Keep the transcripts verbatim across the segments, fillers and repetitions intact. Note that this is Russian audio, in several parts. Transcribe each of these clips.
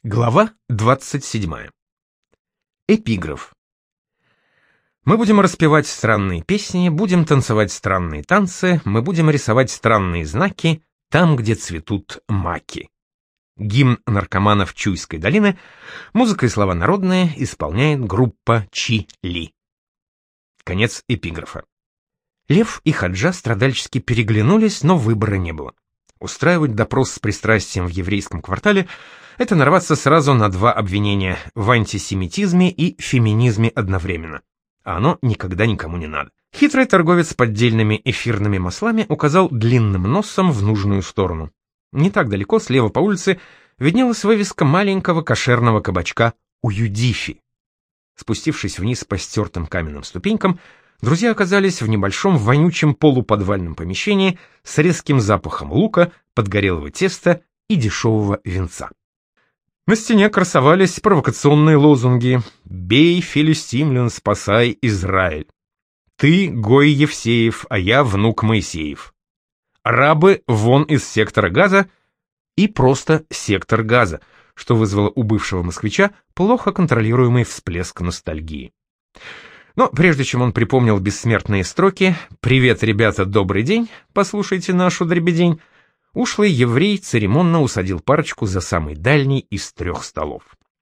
Глава двадцать седьмая. Эпиграф. Мы будем распевать странные песни, будем танцевать странные танцы, мы будем рисовать странные знаки там, где цветут маки. Гимн наркоманов Чуйской долины, музыка и слова народные исполняет группа Чи-Ли. Конец эпиграфа. Лев и Хаджа страдальчески переглянулись, но выбора не было. Устраивать допрос с пристрастием в еврейском квартале — это нарваться сразу на два обвинения в антисемитизме и феминизме одновременно. А оно никогда никому не надо. Хитрый торговец поддельными эфирными маслами указал длинным носом в нужную сторону. Не так далеко, слева по улице, виднелась вывеска маленького кошерного кабачка у Юдифи. Спустившись вниз по стертым каменным ступенькам, друзья оказались в небольшом вонючем полуподвальном помещении с резким запахом лука, подгорелого теста и дешевого винца. На стене красовались провокационные лозунги: «Бей, филистимлян, спасай Израиль», «Ты, Гой Евсеев, а я внук Моисеев», «Арабы вон из сектора Газа» и просто «Сектор Газа», что вызвало у бывшего москвича плохо контролируемый всплеск ностальгии. Но прежде чем он припомнил бессмертные строки «Привет, ребята, добрый день, послушайте нашу дребедень», ушлый еврей церемонно усадил парочку за самый дальний из трех столов.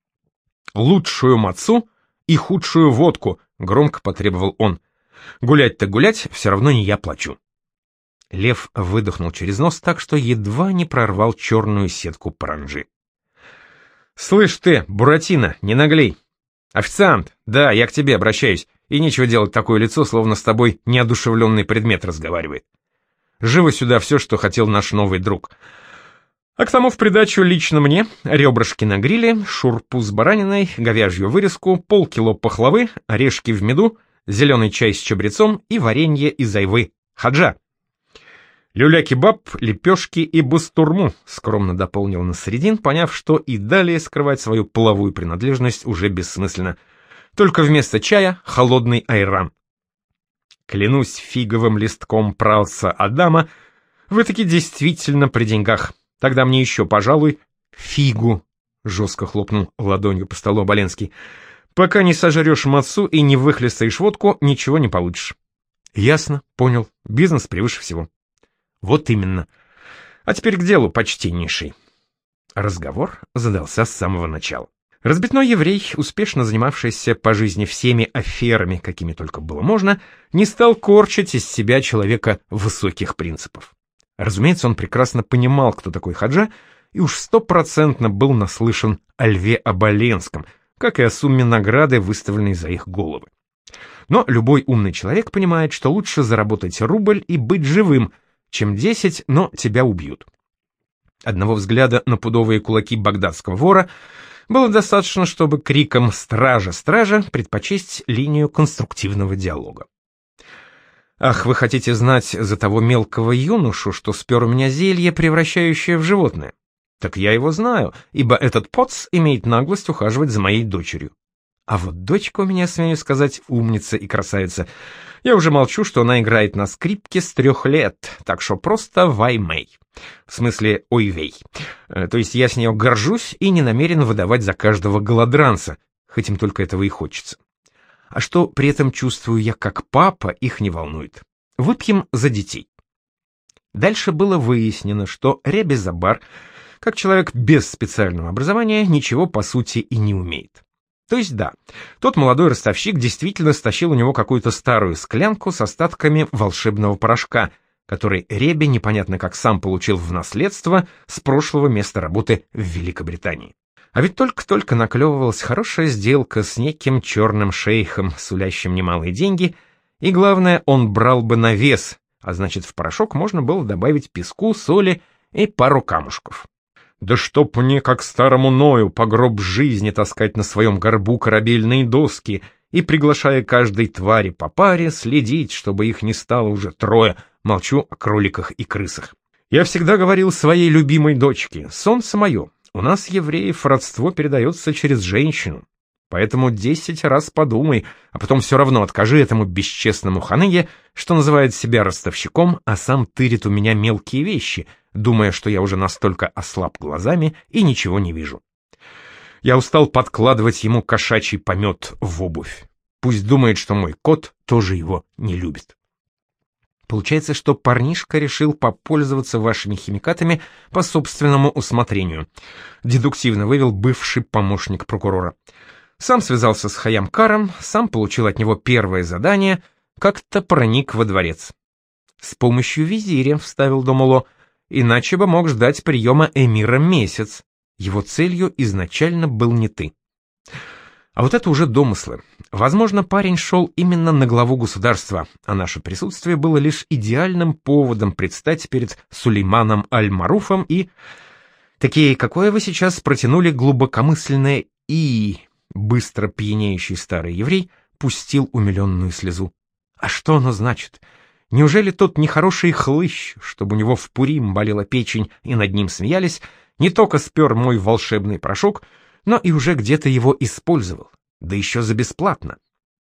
«Лучшую мацу и худшую водку», — громко потребовал он. «Гулять-то гулять, все равно не я плачу». Лев выдохнул через нос так, что едва не прорвал черную сетку паранджи. «Слышь ты, Буратино, не наглей! Официант, да, я к тебе обращаюсь, и нечего делать такое лицо, словно с тобой неодушевленный предмет разговаривает. Живо сюда все, что хотел наш новый друг. А к тому в придачу лично мне ребрышки на гриле, шурпу с бараниной, говяжью вырезку, полкило пахлавы, орешки в меду, зеленый чай с чабрецом и варенье из айвы. Хаджа!» «Люля-кебаб, лепешки и бастурму», — скромно дополнил Насредин, поняв, что и далее скрывать свою половую принадлежность уже бессмысленно. Только вместо чая холодный айран. «Клянусь фиговым листком пралса Адама, вы таки действительно при деньгах. Тогда мне еще, пожалуй, фигу», — жестко хлопнул ладонью по столу Оболенский. «Пока не сожрешь мацу и не выхлестаешь водку, ничего не получишь». «Ясно, понял. Бизнес превыше всего». «Вот именно. А теперь к делу, почтеннейший». Разговор задался с самого начала. Разбитной еврей, успешно занимавшийся по жизни всеми аферами, какими только было можно, не стал корчить из себя человека высоких принципов. Разумеется, он прекрасно понимал, кто такой Хаджа, и уж стопроцентно был наслышан о Льве Оболенском, как и о сумме награды, выставленной за их головы. Но любой умный человек понимает, что лучше заработать рубль и быть живым, чем десять, но тебя убьют. Одного взгляда на пудовые кулаки багдадского вора было достаточно, чтобы криком «Стража! Стража!» предпочесть линию конструктивного диалога. «Ах, вы хотите знать за того мелкого юношу, что спер у меня зелье, превращающее в животное? Так я его знаю, ибо этот поц имеет наглость ухаживать за моей дочерью. А вот дочка у меня, смею сказать, умница и красавица. Я уже молчу, что она играет на скрипке с трех лет, так что просто вай-мэй. В смысле ой-вей. То есть я с нее горжусь и не намерен выдавать за каждого голодранца, хоть им только этого и хочется. А что при этом чувствую я как папа, их не волнует. Выпьем за детей». Дальше было выяснено, что Ребе Забар, как человек без специального образования, ничего по сути и не умеет. То есть да, тот молодой ростовщик действительно стащил у него какую-то старую склянку с остатками волшебного порошка, который Ребе непонятно как сам получил в наследство с прошлого места работы в Великобритании. А ведь только-только наклевывалась хорошая сделка с неким черным шейхом, сулящим немалые деньги, и главное, он брал бы на вес, а значит в порошок можно было добавить песку, соли и пару камушков. «Да чтоб мне, как старому Ною, по гроб жизни таскать на своем горбу корабельные доски и, приглашая каждой твари по паре, следить, чтобы их не стало уже трое, молчу о кроликах и крысах. Я всегда говорил своей любимой дочке: солнце мое, у нас, евреев, родство передается через женщину. Поэтому десять раз подумай, а потом все равно откажи этому бесчестному ханыге, что называет себя ростовщиком, а сам тырит у меня мелкие вещи, думая, что я уже настолько ослаб глазами и ничего не вижу. Я устал подкладывать ему кошачий помет в обувь. Пусть думает, что мой кот тоже его не любит. Получается, что парнишка решил попользоваться вашими химикатами по собственному усмотрению. Дедуктивно вывел бывший помощник прокурора. Сам связался с Хайямкаром, сам получил от него первое задание, как-то проник во дворец. С помощью визиря, вставил Домоло, иначе бы мог ждать приема эмира месяц. Его целью изначально был не ты. А вот это уже домыслы. Возможно, парень шел именно на главу государства, а наше присутствие было лишь идеальным поводом предстать перед Сулейманом Аль-Маруфом и... Такие, какое вы сейчас протянули глубокомысленное «и», быстро пьянеющий старый еврей пустил умиленную слезу. А что оно значит? Неужели тот нехороший хлыщ, чтобы у него в Пурим болела печень и над ним смеялись, не только спер мой волшебный порошок, но и уже где-то его использовал, да еще за бесплатно?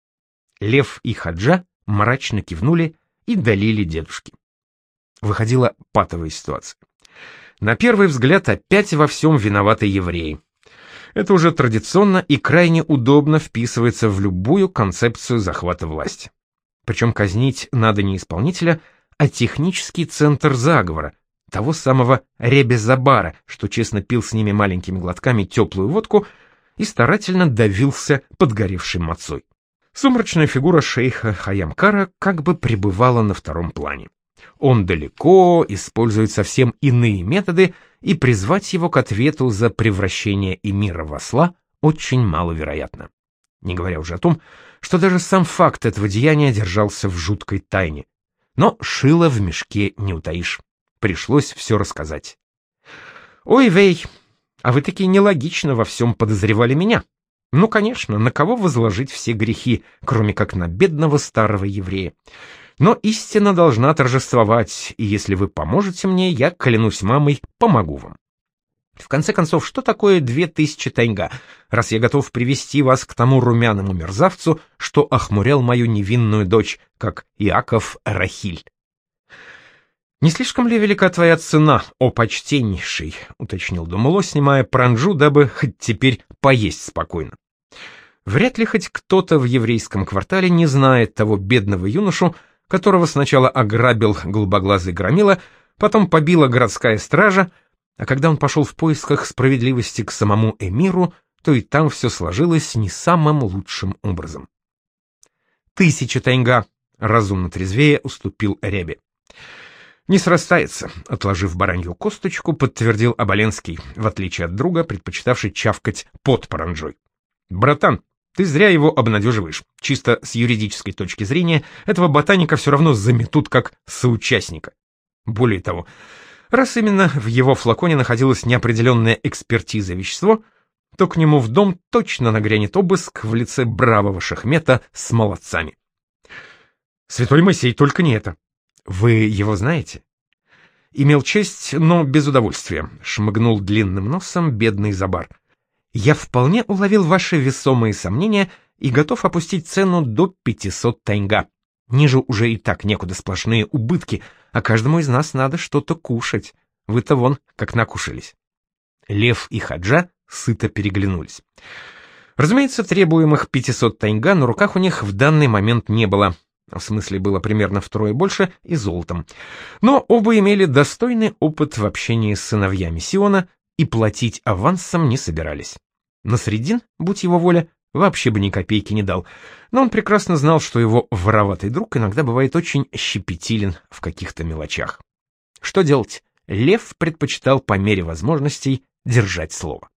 Лев и Хаджа мрачно кивнули и долили дедушке. Выходила патовая ситуация. На первый взгляд опять во всем виноваты евреи. Это уже традиционно и крайне удобно вписывается в любую концепцию захвата власти. Причем казнить надо не исполнителя, а технический центр заговора, того самого Ребе-Забара, что честно пил с ними маленькими глотками теплую водку и старательно давился подгоревшей мацой. Сумрачная фигура шейха Хайямкара как бы пребывала на втором плане. Он далеко, использует совсем иные методы, и призвать его к ответу за превращение эмира в осла очень маловероятно. Не говоря уже о том, что даже сам факт этого деяния держался в жуткой тайне. Но шило в мешке не утаишь. Пришлось все рассказать. «Ой, Вей, а вы таки нелогично во всем подозревали меня. Ну, конечно, на кого возложить все грехи, кроме как на бедного старого еврея? Но истина должна торжествовать, и если вы поможете мне, я, клянусь мамой, помогу вам. В конце концов, что такое две тысячи тайга, раз я готов привести вас к тому румяному мерзавцу, что охмурял мою невинную дочь, как Иаков Рахиль?» «Не слишком ли велика твоя цена, о почтеннейший?» — уточнил Домоло, снимая паранджу, дабы хоть теперь поесть спокойно. Вряд ли хоть кто-то в еврейском квартале не знает того бедного юношу, которого сначала ограбил голубоглазый громила, потом побила городская стража, а когда он пошел в поисках справедливости к самому эмиру, то и там все сложилось не самым лучшим образом. «Тысяча тайга», — разумно трезвее уступил Ребе. «Не срастается», — отложив баранью косточку, подтвердил Оболенский, в отличие от друга, предпочитавший чавкать под паранджой. «Братан, ты зря его обнадеживаешь. Чисто с юридической точки зрения этого ботаника все равно заметут как соучастника. Более того, раз именно в его флаконе находилась неопределенная экспертиза вещества, то к нему в дом точно нагрянет обыск в лице бравого шахмета с молодцами». «Святой Моисей, только не это. Вы его знаете?» «Имел честь, но без удовольствия», — шмыгнул длинным носом бедный Забар. «Я вполне уловил ваши весомые сомнения и готов опустить цену до пятисот тайга. Ниже уже и так некуда, сплошные убытки, а каждому из нас надо что-то кушать. Вы-то вон как накушались». Лев и Хаджа сыто переглянулись. Разумеется, требуемых пятисот тайга на руках у них в данный момент не было. В смысле, было примерно втрое больше и золотом. Но оба имели достойный опыт в общении с сыновьями Сиона и платить авансом не собирались. Насреддин, будь его воля, вообще бы ни копейки не дал, но он прекрасно знал, что его вороватый друг иногда бывает очень щепетилен в каких-то мелочах. Что делать? Лев предпочитал по мере возможностей держать слово.